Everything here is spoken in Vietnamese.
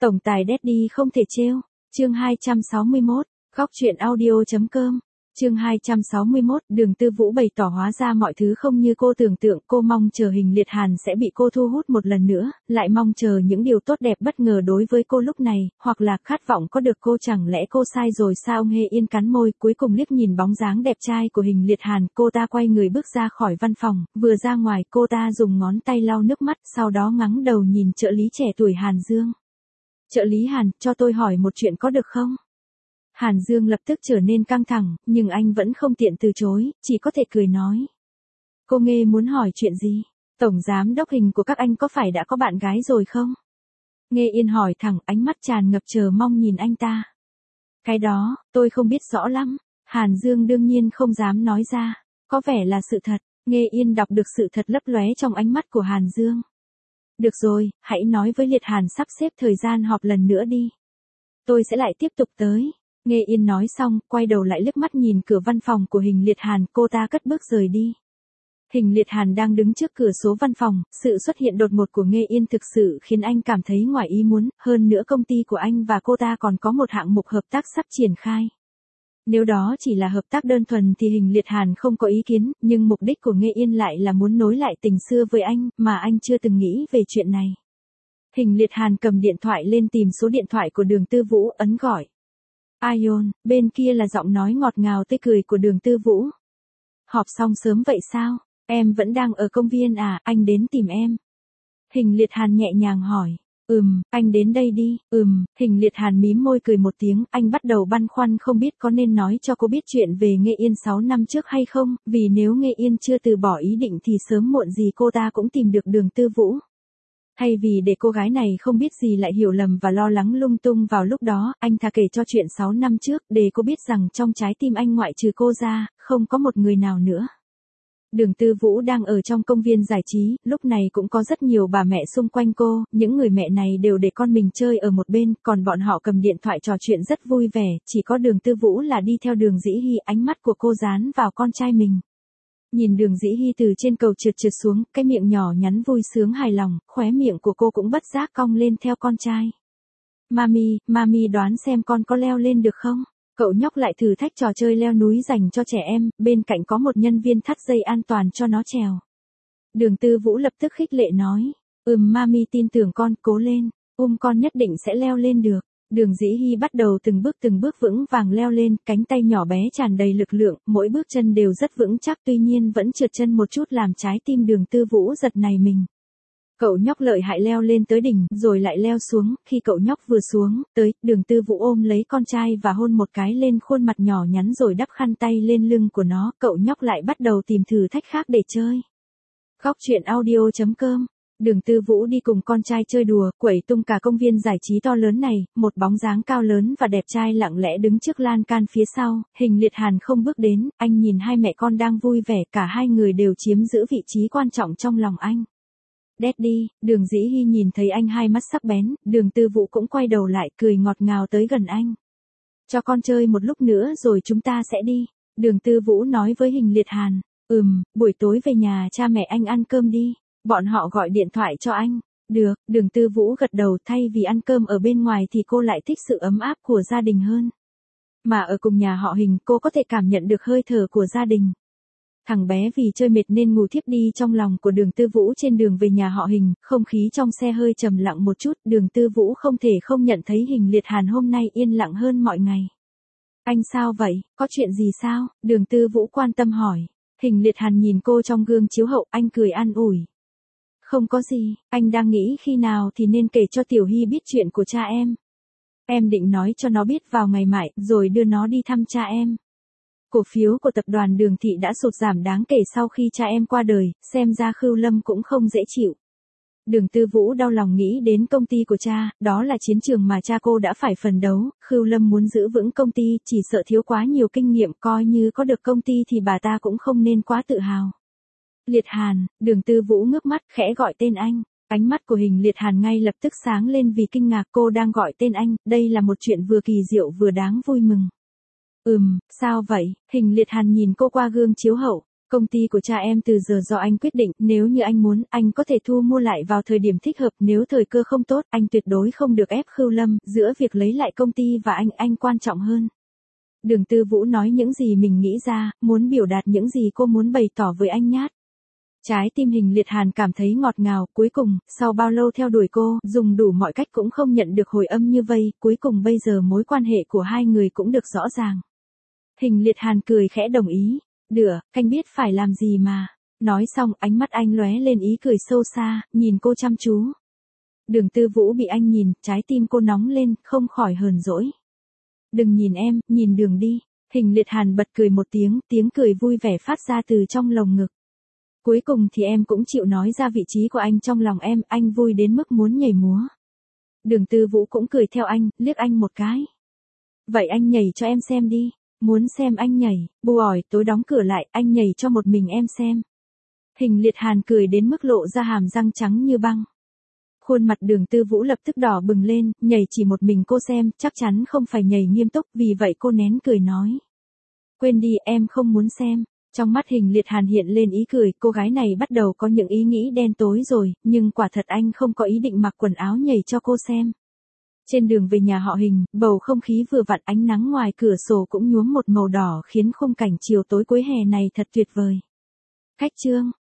Tổng tài Daddy không thể trêu. Chương 261, góc truyện audio.com. Chương 261, Đường Tư Vũ bày tỏ hóa ra mọi thứ không như cô tưởng tượng, cô mong chờ Hình Liệt Hàn sẽ bị cô thu hút một lần nữa, lại mong chờ những điều tốt đẹp bất ngờ đối với cô lúc này, hoặc là khát vọng có được cô. Chẳng lẽ cô sai rồi sao? Ông Hê Yên cắn môi, cuối cùng liếc nhìn bóng dáng đẹp trai của Hình Liệt Hàn, cô ta quay người bước ra khỏi văn phòng, vừa ra ngoài cô ta dùng ngón tay lau nước mắt, sau đó ngẩng đầu nhìn trợ lý trẻ tuổi Hàn Dương. Trợ lý Hàn, cho tôi hỏi một chuyện có được không? Hàn Dương lập tức trở nên căng thẳng, nhưng anh vẫn không tiện từ chối, chỉ có thể cười nói. Cô Nghê muốn hỏi chuyện gì? Tổng giám đốc Hình của các anh có phải đã có bạn gái rồi không? Nghê Yên hỏi thẳng, ánh mắt tràn ngập chờ mong nhìn anh ta. Cái đó, tôi không biết rõ lắm. Hàn Dương đương nhiên không dám nói ra. Có vẻ là sự thật. Nghê Yên đọc được sự thật lấp lóe trong ánh mắt của Hàn Dương. Được rồi, hãy nói với Liệt Hàn sắp xếp thời gian họp lần nữa đi. Tôi sẽ lại tiếp tục tới. Nghê Yên nói xong, quay đầu lại liếc mắt nhìn cửa văn phòng của Hình Liệt Hàn, cô ta cất bước rời đi. Hình Liệt Hàn đang đứng trước cửa số văn phòng, sự xuất hiện đột ngột của Nghê Yên thực sự khiến anh cảm thấy ngoài ý muốn, hơn nữa công ty của anh và cô ta còn có một hạng mục hợp tác sắp triển khai. Nếu đó chỉ là hợp tác đơn thuần thì Hình Liệt Hàn không có ý kiến, nhưng mục đích của Nghê Yên lại là muốn nối lại tình xưa với anh, mà anh chưa từng nghĩ về chuyện này. Hình Liệt Hàn cầm điện thoại lên tìm số điện thoại của Đường Tư Vũ, ấn gọi. Ion, bên kia là giọng nói ngọt ngào tươi cười của Đường Tư Vũ. Họp xong sớm vậy sao? Em vẫn đang ở công viên à, anh đến tìm em. Hình Liệt Hàn nhẹ nhàng hỏi. Anh đến đây đi. Hình Liệt Hàn mím môi cười một tiếng, anh bắt đầu băn khoăn không biết có nên nói cho cô biết chuyện về Nghê Yên 6 năm trước hay không, vì nếu Nghê Yên chưa từ bỏ ý định thì sớm muộn gì cô ta cũng tìm được Đường Tư Vũ. Thay vì để cô gái này không biết gì lại hiểu lầm và lo lắng lung tung vào lúc đó, anh thà kể cho chuyện 6 năm trước, để cô biết rằng trong trái tim anh ngoại trừ cô ra, không có một người nào nữa. Đường Tư Vũ đang ở trong công viên giải trí, lúc này cũng có rất nhiều bà mẹ xung quanh cô, những người mẹ này đều để con mình chơi ở một bên, còn bọn họ cầm điện thoại trò chuyện rất vui vẻ, chỉ có Đường Tư Vũ là đi theo Đường Dĩ Hy, ánh mắt của cô dán vào con trai mình. Nhìn Đường Dĩ Hy từ trên cầu trượt xuống, cái miệng nhỏ nhắn vui sướng hài lòng, khóe miệng của cô cũng bất giác cong lên theo con trai. Mami đoán xem con có leo lên được không? Cậu nhóc lại thử thách trò chơi leo núi dành cho trẻ em, bên cạnh có một nhân viên thắt dây an toàn cho nó trèo. Đường Tư Vũ lập tức khích lệ nói. Mami tin tưởng con, cố lên, con nhất định sẽ leo lên được. Đường Dĩ Hy bắt đầu từng bước vững vàng leo lên, cánh tay nhỏ bé tràn đầy lực lượng, mỗi bước chân đều rất vững chắc, tuy nhiên vẫn trượt chân một chút làm trái tim Đường Tư Vũ giật nảy mình. Cậu nhóc lợi hại leo lên tới đỉnh, rồi lại leo xuống, khi cậu nhóc vừa xuống, Đường Tư Vũ ôm lấy con trai và hôn một cái lên khuôn mặt nhỏ nhắn rồi đắp khăn tay lên lưng của nó, cậu nhóc lại bắt đầu tìm thử thách khác để chơi. Góc truyện audio.com. Đường Tư Vũ đi cùng con trai chơi đùa, quẩy tung cả công viên giải trí to lớn này, một bóng dáng cao lớn và đẹp trai lặng lẽ đứng trước lan can phía sau, Hình Liệt Hàn không bước đến, anh nhìn hai mẹ con đang vui vẻ, cả hai người đều chiếm giữ vị trí quan trọng trong lòng anh. Daddy, Đường Dĩ Hy nhìn thấy anh hai mắt sắc bén, Đường Tư Vũ cũng quay đầu lại cười ngọt ngào tới gần anh. Cho con chơi một lúc nữa rồi chúng ta sẽ đi. Đường Tư Vũ nói với Hình Liệt Hàn. Buổi tối về nhà cha mẹ anh ăn cơm đi. Bọn họ gọi điện thoại cho anh. Được, Đường Tư Vũ gật đầu, thay vì ăn cơm ở bên ngoài thì cô lại thích sự ấm áp của gia đình hơn. Mà ở cùng nhà họ Hình cô có thể cảm nhận được hơi thở của gia đình. Thằng bé vì chơi mệt nên ngủ thiếp đi trong lòng của Đường Tư Vũ trên đường về nhà họ Hình, không khí trong xe hơi trầm lặng một chút, Đường Tư Vũ không thể không nhận thấy Hình Liệt Hàn hôm nay yên lặng hơn mọi ngày. Anh sao vậy, có chuyện gì sao? Đường Tư Vũ quan tâm hỏi. Hình Liệt Hàn nhìn cô trong gương chiếu hậu, anh cười an ủi. Không có gì, anh đang nghĩ khi nào thì nên kể cho Tiểu Hy biết chuyện của cha em. Em định nói cho nó biết vào ngày mại, rồi đưa nó đi thăm cha em. Cổ phiếu của tập đoàn Đường Thị đã sụt giảm đáng kể sau khi cha em qua đời, xem ra Khưu Lâm cũng không dễ chịu. Đường Tư Vũ đau lòng nghĩ đến công ty của cha, đó là chiến trường mà cha cô đã phải phấn đấu, Khưu Lâm muốn giữ vững công ty, chỉ sợ thiếu quá nhiều kinh nghiệm, coi như có được công ty thì bà ta cũng không nên quá tự hào. Liệt Hàn, Đường Tư Vũ ngước mắt khẽ gọi tên anh, ánh mắt của Hình Liệt Hàn ngay lập tức sáng lên vì kinh ngạc, cô đang gọi tên anh, đây là một chuyện vừa kỳ diệu vừa đáng vui mừng. Sao vậy? Hình Liệt Hàn nhìn cô qua gương chiếu hậu. Công ty của cha em từ giờ do anh quyết định, nếu như anh muốn, anh có thể thu mua lại vào thời điểm thích hợp, nếu thời cơ không tốt, anh tuyệt đối không được ép Khưu Lâm, giữa việc lấy lại công ty và anh quan trọng hơn. Đường Tư Vũ nói những gì mình nghĩ ra, muốn biểu đạt những gì cô muốn bày tỏ với anh nhát. Trái tim Hình Liệt Hàn cảm thấy ngọt ngào, cuối cùng, sau bao lâu theo đuổi cô, dùng đủ mọi cách cũng không nhận được hồi âm như vây, cuối cùng bây giờ mối quan hệ của hai người cũng được rõ ràng. Hình Liệt Hàn cười khẽ đồng ý. Được, anh biết phải làm gì mà. Nói xong, ánh mắt anh lóe lên ý cười sâu xa, nhìn cô chăm chú. Đường Tư Vũ bị anh nhìn, trái tim cô nóng lên, không khỏi hờn dỗi. Đừng nhìn em, nhìn đường đi. Hình Liệt Hàn bật cười một tiếng, tiếng cười vui vẻ phát ra từ trong lồng ngực. Cuối cùng thì em cũng chịu nói ra vị trí của anh trong lòng em, anh vui đến mức muốn nhảy múa. Đường Tư Vũ cũng cười theo anh, liếc anh một cái. Vậy anh nhảy cho em xem đi. Muốn xem anh nhảy, bu ỏi, tối đóng cửa lại, anh nhảy cho một mình em xem. Hình Liệt Hàn cười đến mức lộ ra hàm răng trắng như băng. Khuôn mặt Đường Tư Vũ lập tức đỏ bừng lên, nhảy chỉ một mình cô xem, chắc chắn không phải nhảy nghiêm túc, vì vậy cô nén cười nói. Quên đi, em không muốn xem. Trong mắt Hình Liệt Hàn hiện lên ý cười, cô gái này bắt đầu có những ý nghĩ đen tối rồi, nhưng quả thật anh không có ý định mặc quần áo nhảy cho cô xem. Trên đường về nhà họ Hình, bầu không khí vừa vặn, ánh nắng ngoài cửa sổ cũng nhuốm một màu đỏ khiến khung cảnh chiều tối cuối hè này thật tuyệt vời. Cách chương